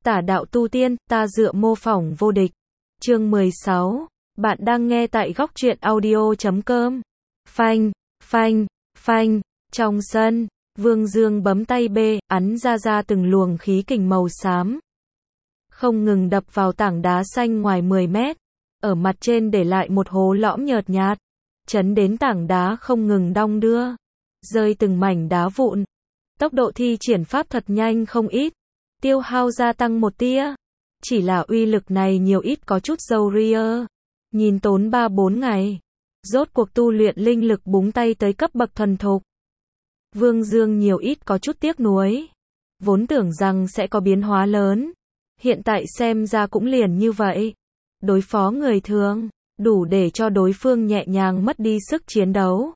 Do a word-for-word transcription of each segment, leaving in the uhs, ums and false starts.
Tả đạo tu tiên, ta dựa mô phỏng vô địch. Chương mười sáu. Bạn đang nghe tại góc truyện audio chấm com. Phanh, phanh, phanh. Trong sân, Vương Dương bấm tay B, ấn ra ra từng luồng khí kình màu xám. Không ngừng đập vào tảng đá xanh ngoài mười mét. Ở mặt trên để lại một hố lõm nhợt nhạt. Chấn đến tảng đá không ngừng đong đưa. Rơi từng mảnh đá vụn. Tốc độ thi triển pháp thuật nhanh không ít. Tiêu hao gia tăng một tia. Chỉ là uy lực này nhiều ít có chút dầu ria. Nhìn tốn ba bốn ngày. Rốt cuộc tu luyện linh lực búng tay tới cấp bậc thuần thục. Vương Dương nhiều ít có chút tiếc nuối. Vốn tưởng rằng sẽ có biến hóa lớn. Hiện tại xem ra cũng liền như vậy. Đối phó người thường, đủ để cho đối phương nhẹ nhàng mất đi sức chiến đấu.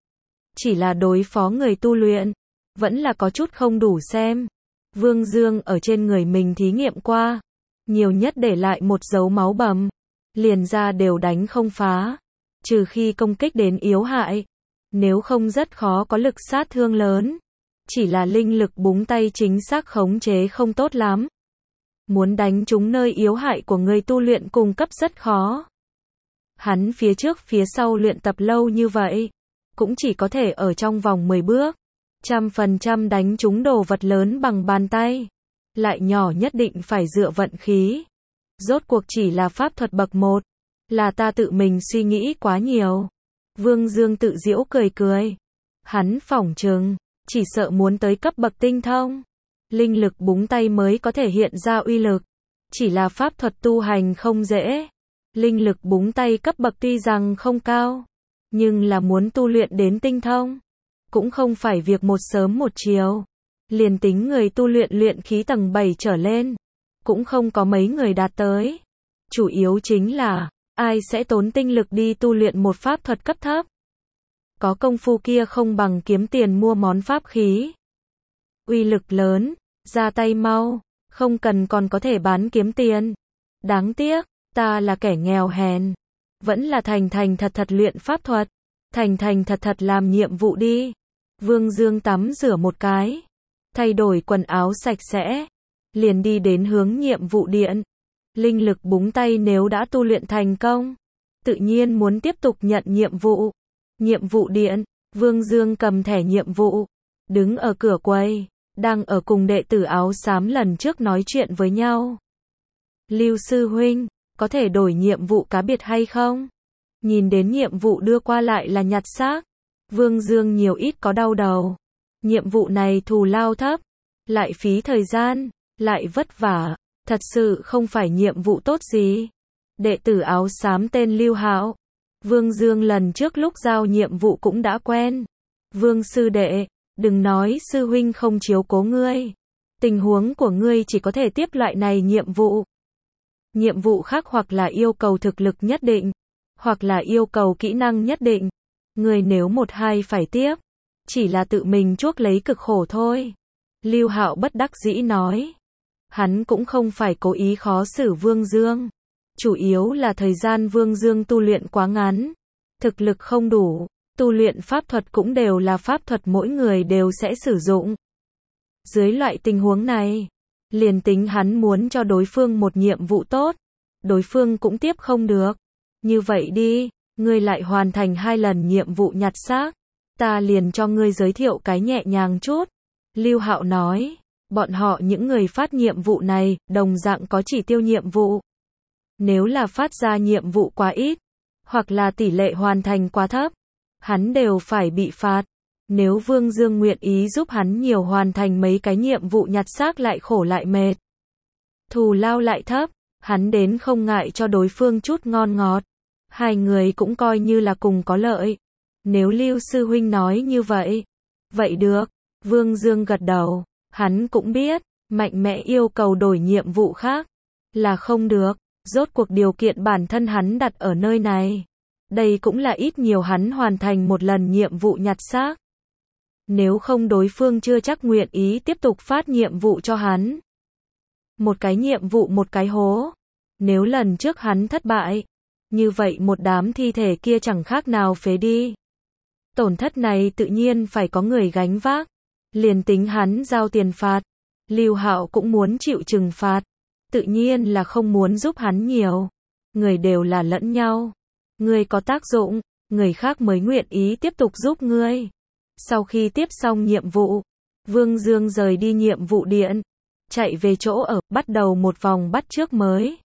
Chỉ là đối phó người tu luyện, vẫn là có chút không đủ xem. Vương Dương ở trên người mình thí nghiệm qua. Nhiều nhất để lại một dấu máu bầm. Liền ra đều đánh không phá. Trừ khi công kích đến yếu hại. Nếu không rất khó có lực sát thương lớn. Chỉ là linh lực búng tay chính xác khống chế không tốt lắm. Muốn đánh trúng nơi yếu hại của người tu luyện cung cấp rất khó. Hắn phía trước phía sau luyện tập lâu như vậy. Cũng chỉ có thể ở trong vòng mười bước. Trăm phần trăm đánh trúng đồ vật lớn bằng bàn tay. Lại nhỏ nhất định phải dựa vận khí. Rốt cuộc chỉ là pháp thuật bậc một. Là ta tự mình suy nghĩ quá nhiều. Vương Dương tự giễu cười cười. Hắn phỏng chừng, chỉ sợ muốn tới cấp bậc tinh thông. Linh lực búng tay mới có thể hiện ra uy lực. Chỉ là pháp thuật tu hành không dễ. Linh lực búng tay cấp bậc tuy rằng không cao. Nhưng là muốn tu luyện đến tinh thông. Cũng không phải việc một sớm một chiều. Liền tính người tu luyện luyện khí tầng bảy trở lên. Cũng không có mấy người đạt tới. Chủ yếu chính là, ai sẽ tốn tinh lực đi tu luyện một pháp thuật cấp thấp. Có công phu kia không bằng kiếm tiền mua món pháp khí. Uy lực lớn, ra tay mau, không cần còn có thể bán kiếm tiền. Đáng tiếc, ta là kẻ nghèo hèn. Vẫn là thành thành thật thật luyện pháp thuật. Thành thành thật thật làm nhiệm vụ đi. Vương Dương tắm rửa một cái. Thay đổi quần áo sạch sẽ. Liền đi đến hướng nhiệm vụ điện. Linh lực búng tay nếu đã tu luyện thành công. Tự nhiên muốn tiếp tục nhận nhiệm vụ. Nhiệm vụ điện. Vương Dương cầm thẻ nhiệm vụ. Đứng ở cửa quầy. Đang ở cùng đệ tử áo xám lần trước nói chuyện với nhau. Lưu sư huynh, có thể đổi nhiệm vụ cá biệt hay không? Nhìn đến nhiệm vụ đưa qua lại là nhặt xác. Vương Dương nhiều ít có đau đầu. Nhiệm vụ này thù lao thấp. Lại phí thời gian. Lại vất vả. Thật sự không phải nhiệm vụ tốt gì. Đệ tử áo xám tên Lưu Hạo. Vương Dương lần trước lúc giao nhiệm vụ cũng đã quen. Vương sư đệ, đừng nói sư huynh không chiếu cố ngươi. Tình huống của ngươi chỉ có thể tiếp loại này nhiệm vụ. Nhiệm vụ khác hoặc là yêu cầu thực lực nhất định. Hoặc là yêu cầu kỹ năng nhất định. Ngươi nếu một hai phải tiếp. Chỉ là tự mình chuốc lấy cực khổ thôi. Lưu Hạo bất đắc dĩ nói. Hắn cũng không phải cố ý khó xử Vương Dương. Chủ yếu là thời gian Vương Dương tu luyện quá ngắn. Thực lực không đủ. Tu luyện pháp thuật cũng đều là pháp thuật mỗi người đều sẽ sử dụng. Dưới loại tình huống này, liền tính hắn muốn cho đối phương một nhiệm vụ tốt. Đối phương cũng tiếp không được. Như vậy đi, ngươi lại hoàn thành hai lần nhiệm vụ nhặt xác. Ta liền cho ngươi giới thiệu cái nhẹ nhàng chút. Lưu Hạo nói. Bọn họ những người phát nhiệm vụ này, đồng dạng có chỉ tiêu nhiệm vụ. Nếu là phát ra nhiệm vụ quá ít, hoặc là tỷ lệ hoàn thành quá thấp, hắn đều phải bị phạt. Nếu Vương Dương nguyện ý giúp hắn nhiều hoàn thành mấy cái nhiệm vụ nhặt xác lại khổ lại mệt. Thù lao lại thấp, hắn đến không ngại cho đối phương chút ngon ngọt. Hai người cũng coi như là cùng có lợi. Nếu Lưu sư huynh nói như vậy, vậy được. Vương Dương gật đầu. Hắn cũng biết, mạnh mẽ yêu cầu đổi nhiệm vụ khác, là không được, rốt cuộc điều kiện bản thân hắn đặt ở nơi này. Đây cũng là ít nhiều hắn hoàn thành một lần nhiệm vụ nhặt xác. Nếu không đối phương chưa chắc nguyện ý tiếp tục phát nhiệm vụ cho hắn. Một cái nhiệm vụ một cái hố. Nếu lần trước hắn thất bại, như vậy một đám thi thể kia chẳng khác nào phế đi. Tổn thất này tự nhiên phải có người gánh vác. Liền tính hắn giao tiền phạt, Lưu Hạo cũng muốn chịu trừng phạt. tự nhiên là không muốn giúp hắn nhiều. Người đều là lẫn nhau. Người có tác dụng, người khác mới nguyện ý tiếp tục giúp ngươi. Sau khi tiếp xong nhiệm vụ, Vương Dương rời đi nhiệm vụ điện, chạy về chỗ ở, bắt đầu một vòng bắt chước mới.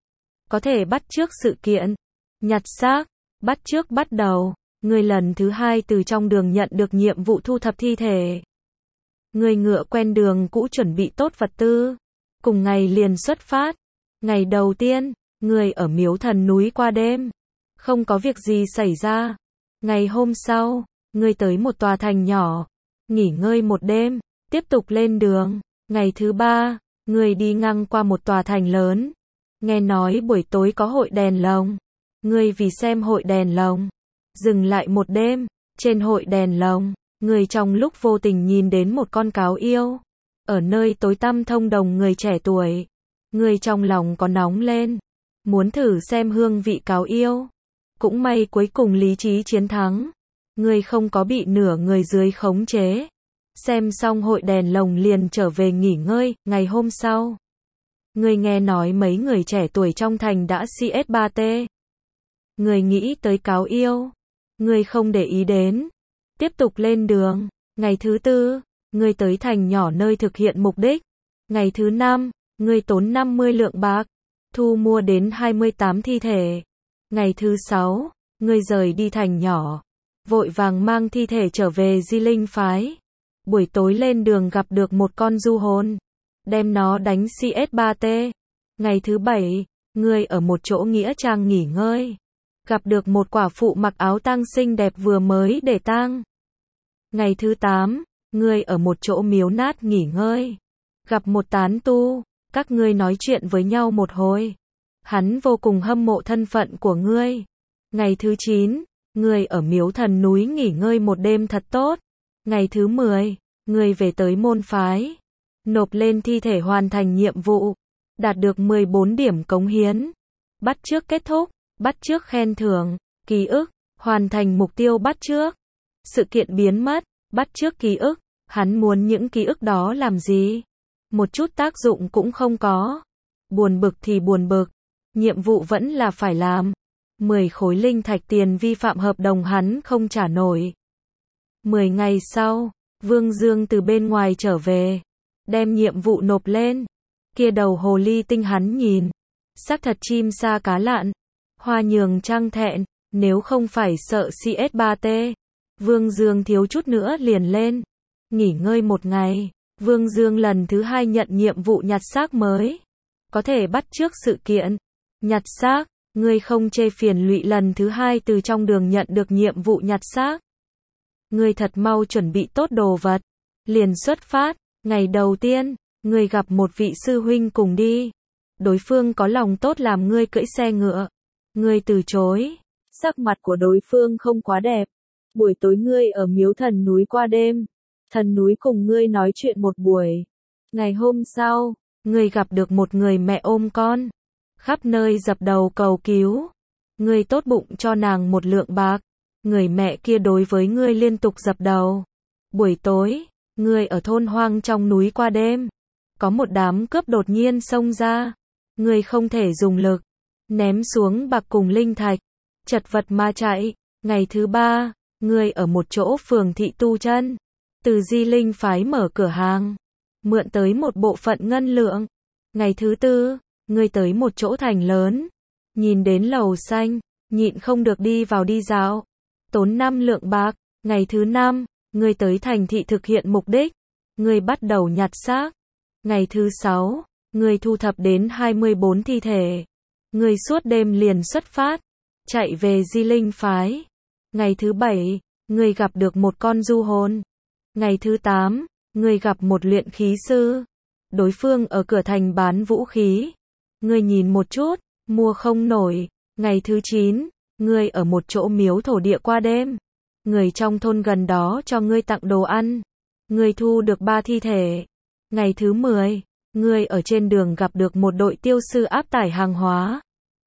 Có thể bắt chước sự kiện, nhặt xác, bắt chước bắt đầu. Người lần thứ hai từ trong đường nhận được nhiệm vụ thu thập thi thể. Người ngựa quen đường cũ chuẩn bị tốt vật tư. Cùng ngày liền xuất phát. Ngày đầu tiên, người ở miếu thần núi qua đêm. Không có việc gì xảy ra. Ngày hôm sau, người tới một tòa thành nhỏ. Nghỉ ngơi một đêm, tiếp tục lên đường. Ngày thứ ba, người đi ngang qua một tòa thành lớn. Nghe nói buổi tối có hội đèn lồng. Người vì xem hội đèn lồng. Dừng lại một đêm, trên hội đèn lồng, người trong lúc vô tình nhìn đến một con cáo yêu. Ở nơi tối tăm thông đồng người trẻ tuổi. Người trong lòng có nóng lên. Muốn thử xem hương vị cáo yêu. Cũng may cuối cùng lý trí chiến thắng. Người không có bị nửa người dưới khống chế. Xem xong hội đèn lồng liền trở về nghỉ ngơi, ngày hôm sau. Người nghe nói mấy người trẻ tuổi trong thành đã xê ét ba tê. Người nghĩ tới cáo yêu. Người không để ý đến. Tiếp tục lên đường. Ngày thứ tư, người tới thành nhỏ nơi thực hiện mục đích. Ngày thứ năm, người tốn năm mươi lượng bạc. Thu mua đến hai mươi tám thi thể. Ngày thứ sáu, người rời đi thành nhỏ. Vội vàng mang thi thể trở về Di Linh phái. Buổi tối lên đường gặp được một con du hồn. Đem nó đánh xê ét ba tê. Ngày thứ bảy, người ở một chỗ nghĩa trang nghỉ ngơi. Gặp được một quả phụ mặc áo tang xinh đẹp vừa mới để tang. Ngày thứ tám, ngươi ở một chỗ miếu nát nghỉ ngơi. Gặp một tán tu, các ngươi nói chuyện với nhau một hồi. Hắn vô cùng hâm mộ thân phận của ngươi. Ngày thứ chín, ngươi ở miếu thần núi nghỉ ngơi một đêm thật tốt. Ngày thứ mười, ngươi về tới môn phái. Nộp lên thi thể hoàn thành nhiệm vụ. Đạt được mười bốn điểm cống hiến. Bắt chước kết thúc. Bắt chước khen thưởng, ký ức, hoàn thành mục tiêu bắt chước. Sự kiện biến mất, bắt chước ký ức, hắn muốn những ký ức đó làm gì? Một chút tác dụng cũng không có. Buồn bực thì buồn bực, nhiệm vụ vẫn là phải làm. mười khối linh thạch tiền vi phạm hợp đồng hắn không trả nổi. mười ngày sau, Vương Dương từ bên ngoài trở về, đem nhiệm vụ nộp lên. Kia đầu hồ ly tinh hắn nhìn, xác thật chim sa cá lặn. Hoa nhường trăng thẹn, nếu không phải sợ xê ét ba tê. Vương Dương thiếu chút nữa liền lên. Nghỉ ngơi một ngày, Vương Dương lần thứ hai nhận nhiệm vụ nhặt xác mới. Có thể bắt chước sự kiện. Nhặt xác, ngươi không chê phiền lụy lần thứ hai từ trong đường nhận được nhiệm vụ nhặt xác. Ngươi thật mau chuẩn bị tốt đồ vật. Liền xuất phát, ngày đầu tiên, ngươi gặp một vị sư huynh cùng đi. Đối phương có lòng tốt làm ngươi cưỡi xe ngựa. Ngươi từ chối. Sắc mặt của đối phương không quá đẹp. Buổi tối ngươi ở miếu thần núi qua đêm. Thần núi cùng ngươi nói chuyện một buổi. Ngày hôm sau, ngươi gặp được một người mẹ ôm con. Khắp nơi dập đầu cầu cứu. Ngươi tốt bụng cho nàng một lượng bạc. Người mẹ kia đối với ngươi liên tục dập đầu. Buổi tối, ngươi ở thôn hoang trong núi qua đêm. Có một đám cướp đột nhiên xông ra. Ngươi không thể dùng lực. Ném xuống bạc cùng linh thạch. Chật vật mà chạy. Ngày thứ ba, ngươi ở một chỗ phường thị tu chân. Từ Di Linh phái mở cửa hàng. Mượn tới một bộ phận ngân lượng. Ngày thứ tư, ngươi tới một chỗ thành lớn. Nhìn đến lầu xanh, nhịn không được đi vào đi dạo. Tốn năm lượng bạc. Ngày thứ năm, ngươi tới thành thị thực hiện mục đích. Ngươi bắt đầu nhặt xác. Ngày thứ sáu, ngươi thu thập đến hai mươi bốn thi thể. Ngươi suốt đêm liền xuất phát. Chạy về Di Linh phái. Ngày thứ bảy, ngươi gặp được một con du hồn. Ngày thứ tám, ngươi gặp một luyện khí sư. Đối phương ở cửa thành bán vũ khí. Ngươi nhìn một chút, mua không nổi. Ngày thứ chín, ngươi ở một chỗ miếu thổ địa qua đêm. Người trong thôn gần đó cho ngươi tặng đồ ăn. Ngươi thu được ba thi thể. Ngày thứ mười, ngươi ở trên đường gặp được một đội tiêu sư áp tải hàng hóa.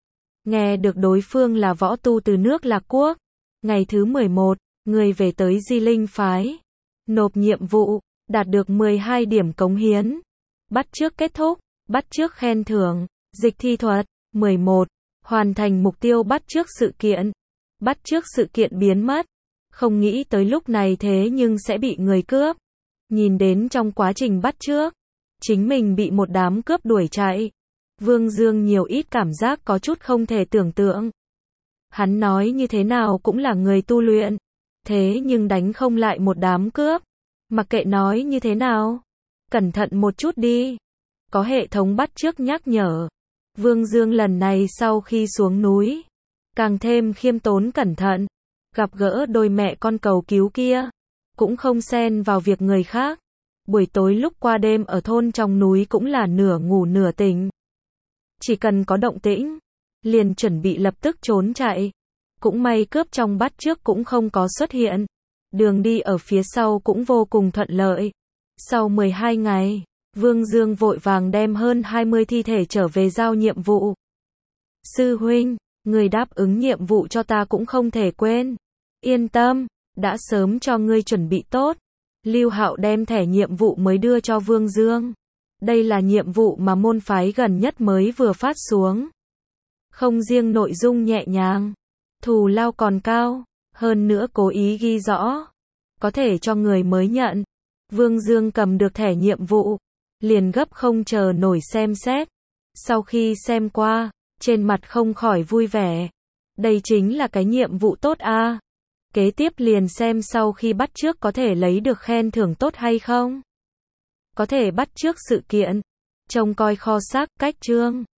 Nghe được đối phương là võ tu từ nước Lạc Quốc. Ngày thứ mười một, ngươi về tới Di Linh phái. Nộp nhiệm vụ, đạt được mười hai điểm cống hiến. Bắt chước kết thúc. Bắt chước khen thưởng, dịch thi thuật. mười một. Hoàn thành mục tiêu bắt chước sự kiện. Bắt chước sự kiện biến mất. Không nghĩ tới lúc này thế nhưng sẽ bị người cướp. Nhìn đến trong quá trình bắt chước, chính mình bị một đám cướp đuổi chạy. Vương Dương nhiều ít cảm giác có chút không thể tưởng tượng. Hắn nói như thế nào cũng là người tu luyện. Thế nhưng đánh không lại một đám cướp. Mặc kệ nói như thế nào. Cẩn thận một chút đi. Có hệ thống bắt chước nhắc nhở. Vương Dương lần này sau khi xuống núi, càng thêm khiêm tốn cẩn thận. Gặp gỡ đôi mẹ con cầu cứu kia, cũng không xen vào việc người khác. Buổi tối lúc qua đêm ở thôn trong núi cũng là nửa ngủ nửa tỉnh. Chỉ cần có động tĩnh, liền chuẩn bị lập tức trốn chạy. Cũng may cướp trong bắt chước cũng không có xuất hiện. Đường đi ở phía sau cũng vô cùng thuận lợi. Sau mười hai ngày, Vương Dương vội vàng đem hơn hai mươi thi thể trở về giao nhiệm vụ. Sư huynh, người đáp ứng nhiệm vụ cho ta cũng không thể quên. Yên tâm, đã sớm cho ngươi chuẩn bị tốt. Lưu Hạo đem thẻ nhiệm vụ mới đưa cho Vương Dương. Đây là nhiệm vụ mà môn phái gần nhất mới vừa phát xuống. Không riêng nội dung nhẹ nhàng, thù lao còn cao, hơn nữa cố ý ghi rõ, có thể cho người mới nhận. Vương Dương cầm được thẻ nhiệm vụ, liền gấp không chờ nổi xem xét. Sau khi xem qua, trên mặt không khỏi vui vẻ. Đây chính là cái nhiệm vụ tốt a. Kế tiếp liền xem sau khi bắt chước có thể lấy được khen thưởng tốt hay không. Có thể bắt chước sự kiện, trông coi kho xác, cách chương.